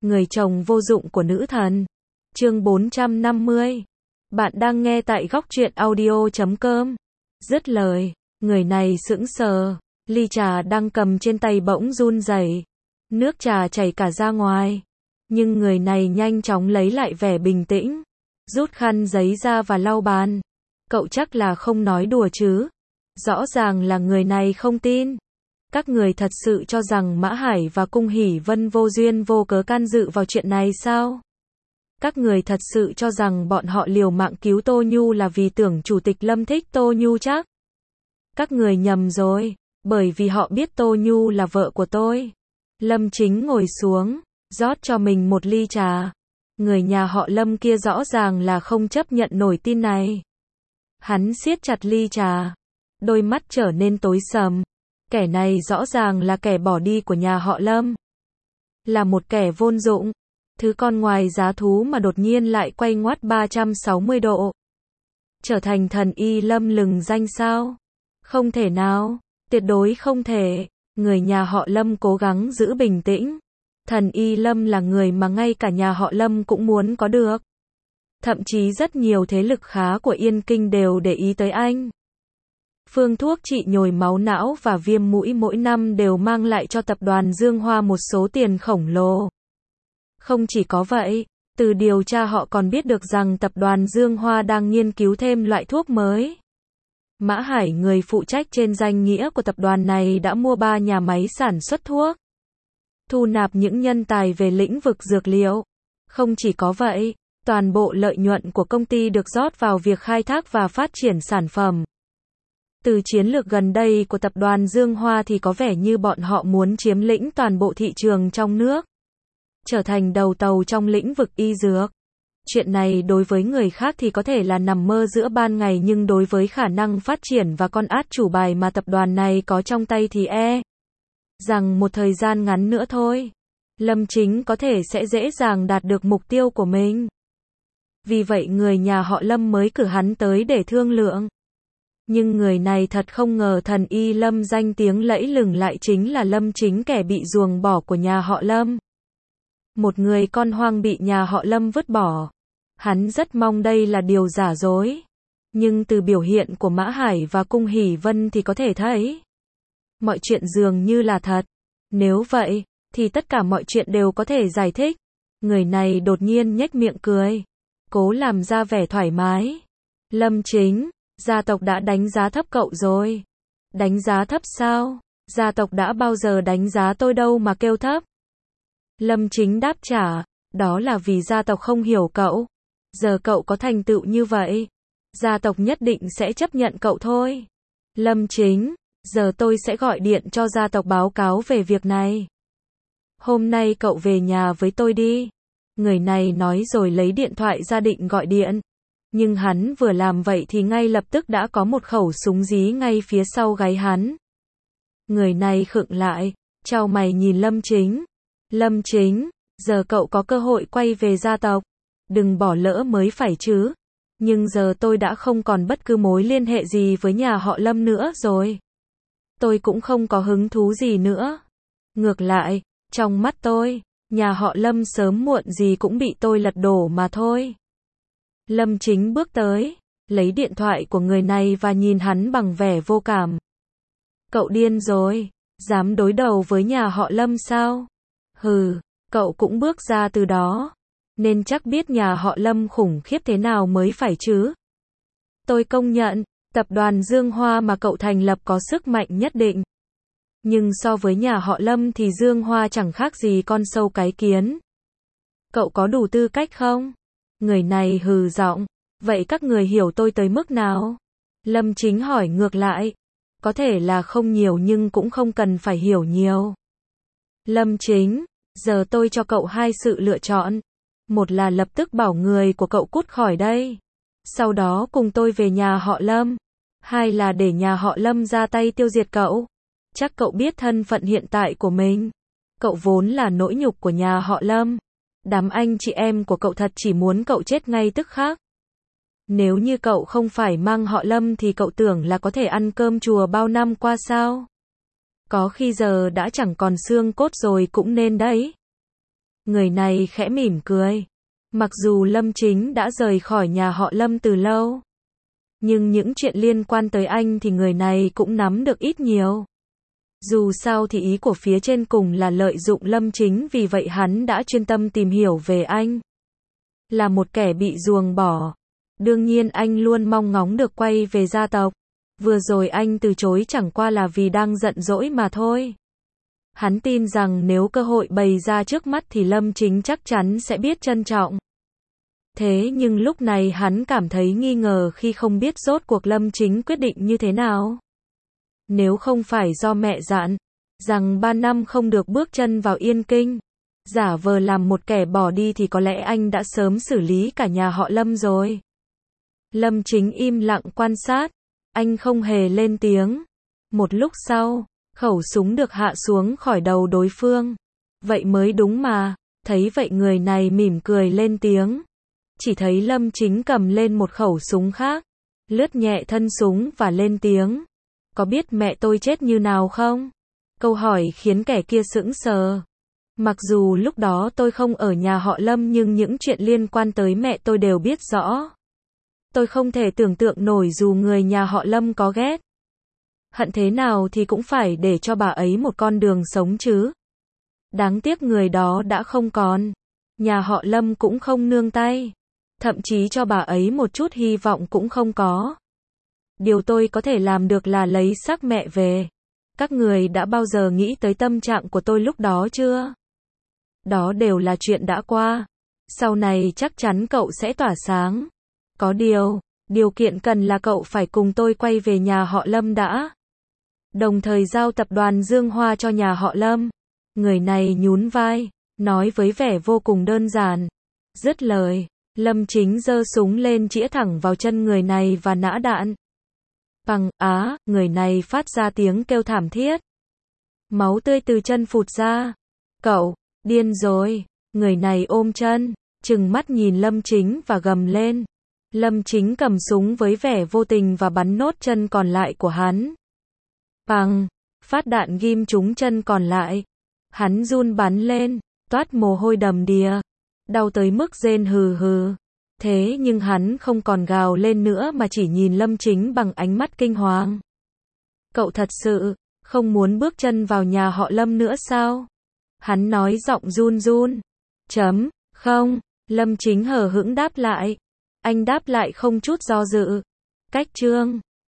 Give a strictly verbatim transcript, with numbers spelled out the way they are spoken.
Người chồng vô dụng của nữ thần. Chương bốn trăm năm mươi. Bạn đang nghe tại góc truyện audio chấm com. Dứt lời, người này sững sờ, ly trà đang cầm trên tay bỗng run rẩy. Nước trà chảy cả ra ngoài. Nhưng người này nhanh chóng lấy lại vẻ bình tĩnh, rút khăn giấy ra và lau bàn. Cậu chắc là không nói đùa chứ? Rõ ràng là người này không tin. Các người thật sự cho rằng Mã Hải và Cung Hỷ Vân vô duyên vô cớ can dự vào chuyện này sao? Các người thật sự cho rằng bọn họ liều mạng cứu Tô Nhu là vì tưởng Chủ tịch Lâm thích Tô Nhu chắc? Các người nhầm rồi, bởi vì họ biết Tô Nhu là vợ của tôi. Lâm Chính ngồi xuống, rót cho mình một ly trà. Người nhà họ Lâm kia rõ ràng là không chấp nhận nổi tin này. Hắn siết chặt ly trà, đôi mắt trở nên tối sầm. Kẻ này rõ ràng là kẻ bỏ đi của nhà họ Lâm. Là một kẻ vô dụng. Thứ con ngoài giá thú mà đột nhiên lại quay ngoắt ba trăm sáu mươi độ. Trở thành thần y Lâm lừng danh sao? Không thể nào. Tuyệt đối không thể. Người nhà họ Lâm cố gắng giữ bình tĩnh. Thần y Lâm là người mà ngay cả nhà họ Lâm cũng muốn có được. Thậm chí rất nhiều thế lực khá của Yên Kinh đều để ý tới anh. Phương thuốc trị nhồi máu não và viêm mũi mỗi năm đều mang lại cho tập đoàn Dương Hoa một số tiền khổng lồ. Không chỉ có vậy, từ điều tra họ còn biết được rằng tập đoàn Dương Hoa đang nghiên cứu thêm loại thuốc mới. Mã Hải, người phụ trách trên danh nghĩa của tập đoàn này, đã mua ba nhà máy sản xuất thuốc, thu nạp những nhân tài về lĩnh vực dược liệu. Không chỉ có vậy, toàn bộ lợi nhuận của công ty được rót vào việc khai thác và phát triển sản phẩm. Từ chiến lược gần đây của tập đoàn Dương Hoa thì có vẻ như bọn họ muốn chiếm lĩnh toàn bộ thị trường trong nước, trở thành đầu tàu trong lĩnh vực y dược. Chuyện này đối với người khác thì có thể là nằm mơ giữa ban ngày, nhưng đối với khả năng phát triển và con át chủ bài mà tập đoàn này có trong tay thì e rằng một thời gian ngắn nữa thôi, Lâm Chính có thể sẽ dễ dàng đạt được mục tiêu của mình. Vì vậy người nhà họ Lâm mới cử hắn tới để thương lượng. Nhưng người này thật không ngờ thần y Lâm danh tiếng lẫy lừng lại chính là Lâm Chính, kẻ bị ruồng bỏ của nhà họ Lâm. Một người con hoang bị nhà họ Lâm vứt bỏ. Hắn rất mong đây là điều giả dối. Nhưng từ biểu hiện của Mã Hải và Cung Hỷ Vân thì có thể thấy mọi chuyện dường như là thật. Nếu vậy, thì tất cả mọi chuyện đều có thể giải thích. Người này đột nhiên nhếch miệng cười, cố làm ra vẻ thoải mái. Lâm Chính, gia tộc đã đánh giá thấp cậu rồi. Đánh giá thấp sao? Gia tộc đã bao giờ đánh giá tôi đâu mà kêu thấp. Lâm Chính đáp trả, đó là vì gia tộc không hiểu cậu. Giờ cậu có thành tựu như vậy, gia tộc nhất định sẽ chấp nhận cậu thôi. Lâm Chính, giờ tôi sẽ gọi điện cho gia tộc báo cáo về việc này. Hôm nay cậu về nhà với tôi đi. Người này nói rồi lấy điện thoại ra định gọi điện. Nhưng hắn vừa làm vậy thì ngay lập tức đã có một khẩu súng dí ngay phía sau gáy hắn. Người này khựng lại, chau mày nhìn Lâm Chính. Lâm Chính, giờ cậu có cơ hội quay về gia tộc. Đừng bỏ lỡ mới phải chứ. Nhưng giờ tôi đã không còn bất cứ mối liên hệ gì với nhà họ Lâm nữa rồi. Tôi cũng không có hứng thú gì nữa. Ngược lại, trong mắt tôi, nhà họ Lâm sớm muộn gì cũng bị tôi lật đổ mà thôi. Lâm Chính bước tới, lấy điện thoại của người này và nhìn hắn bằng vẻ vô cảm. Cậu điên rồi, dám đối đầu với nhà họ Lâm sao? Hừ, cậu cũng bước ra từ đó, nên chắc biết nhà họ Lâm khủng khiếp thế nào mới phải chứ. Tôi công nhận, tập đoàn Dương Hoa mà cậu thành lập có sức mạnh nhất định. Nhưng so với nhà họ Lâm thì Dương Hoa chẳng khác gì con sâu cái kiến. Cậu có đủ tư cách không? Người này hừ giọng, vậy các người hiểu tôi tới mức nào? Lâm Chính hỏi ngược lại. Có thể là không nhiều nhưng cũng không cần phải hiểu nhiều. Lâm Chính, giờ tôi cho cậu hai sự lựa chọn. Một là lập tức bảo người của cậu cút khỏi đây, sau đó cùng tôi về nhà họ Lâm. Hai là để nhà họ Lâm ra tay tiêu diệt cậu. Chắc cậu biết thân phận hiện tại của mình. Cậu vốn là nỗi nhục của nhà họ Lâm. Đám anh chị em của cậu thật chỉ muốn cậu chết ngay tức khắc. Nếu như cậu không phải mang họ Lâm thì cậu tưởng là có thể ăn cơm chùa bao năm qua sao? Có khi giờ đã chẳng còn xương cốt rồi cũng nên đấy. Người này khẽ mỉm cười. Mặc dù Lâm Chính đã rời khỏi nhà họ Lâm từ lâu, nhưng những chuyện liên quan tới anh thì người này cũng nắm được ít nhiều. Dù sao thì ý của phía trên cùng là lợi dụng Lâm Chính, vì vậy hắn đã chuyên tâm tìm hiểu về anh. Là một kẻ bị ruồng bỏ, đương nhiên anh luôn mong ngóng được quay về gia tộc. Vừa rồi anh từ chối chẳng qua là vì đang giận dỗi mà thôi. Hắn tin rằng nếu cơ hội bày ra trước mắt thì Lâm Chính chắc chắn sẽ biết trân trọng. Thế nhưng lúc này hắn cảm thấy nghi ngờ khi không biết rốt cuộc Lâm Chính quyết định như thế nào. Nếu không phải do mẹ dặn rằng ba năm không được bước chân vào Yên Kinh, giả vờ làm một kẻ bỏ đi thì có lẽ anh đã sớm xử lý cả nhà họ Lâm rồi. Lâm Chính im lặng quan sát, anh không hề lên tiếng. Một lúc sau, khẩu súng được hạ xuống khỏi đầu đối phương. Vậy mới đúng mà. Thấy vậy người này mỉm cười lên tiếng. Chỉ thấy Lâm Chính cầm lên một khẩu súng khác, lướt nhẹ thân súng và lên tiếng. Có biết mẹ tôi chết như nào không? Câu hỏi khiến kẻ kia sững sờ. Mặc dù lúc đó tôi không ở nhà họ Lâm nhưng những chuyện liên quan tới mẹ tôi đều biết rõ. Tôi không thể tưởng tượng nổi dù người nhà họ Lâm có ghét hận thế nào thì cũng phải để cho bà ấy một con đường sống chứ. Đáng tiếc người đó đã không còn. Nhà họ Lâm cũng không nương tay. Thậm chí cho bà ấy một chút hy vọng cũng không có. Điều tôi có thể làm được là lấy xác mẹ về. Các người đã bao giờ nghĩ tới tâm trạng của tôi lúc đó chưa? Đó đều là chuyện đã qua. Sau này chắc chắn cậu sẽ tỏa sáng. Có điều, điều kiện cần là cậu phải cùng tôi quay về nhà họ Lâm đã. Đồng thời giao tập đoàn Dương Hoa cho nhà họ Lâm. Người này nhún vai, nói với vẻ vô cùng đơn giản. Dứt lời, Lâm Chính giơ súng lên chĩa thẳng vào chân người này và nã đạn. Bằng á, người này phát ra tiếng kêu thảm thiết. Máu tươi từ chân phụt ra. Cậu, điên rồi. Người này ôm chân, trừng mắt nhìn Lâm Chính và gầm lên. Lâm Chính cầm súng với vẻ vô tình và bắn nốt chân còn lại của hắn. Bằng, phát đạn ghim trúng chân còn lại. Hắn run bắn lên, toát mồ hôi đầm đìa. Đau tới mức rên hừ hừ. Thế nhưng hắn không còn gào lên nữa mà chỉ nhìn Lâm Chính bằng ánh mắt kinh hoàng. Cậu thật sự không muốn bước chân vào nhà họ Lâm nữa sao? Hắn nói giọng run run. Chấm, không. Lâm Chính hờ hững đáp lại. Anh đáp lại không chút do dự. Cách chương